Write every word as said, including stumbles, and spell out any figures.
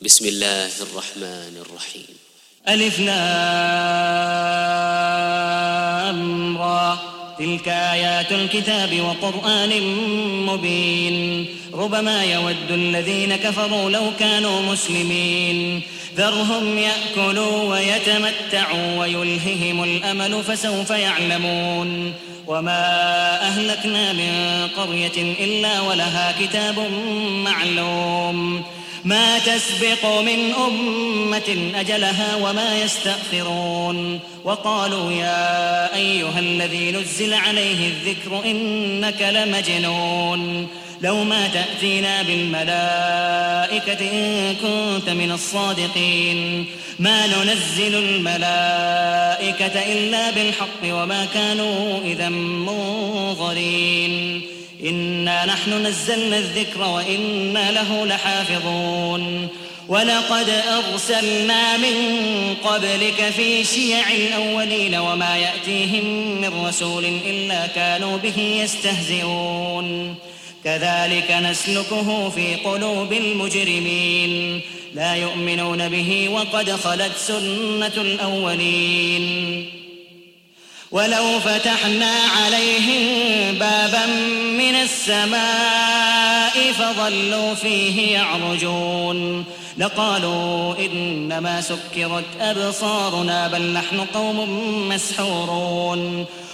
بسم الله الرحمن الرحيم. ألف لام را، تلك آيات الكتاب وقرآن مبين. ربما يود الذين كفروا لو كانوا مسلمين، ذرهم يأكلوا ويتمتعوا ويلههم الأمل فسوف يعلمون. وما أهلكنا من قرية إلا ولها كتاب معلوم، ما تسبق من أمة أجلها وما يستأخرون. وقالوا يا أيها الذي نزل عليه الذكر إنك لمجنون، لو ما تأتينا بالملائكة إن كنت من الصادقين، ما ننزل الملائكة إلا بالحق وما كانوا إذا منظرين. إنا نحن نزلنا الذكر وإنا له لحافظون. ولقد أرسلنا من قبلك في شيع الأولين وما يأتيهم من رسول إلا كانوا به يستهزئون. كذلك نسلكه في قلوب المجرمين، لا يؤمنون به وقد خلت سنة الأولين. ولو فتحنا عليهم بابا من السماء فظلوا فيه يعرجون لقالوا إنما سكرت أبصارنا بل نحن قوم مسحورون.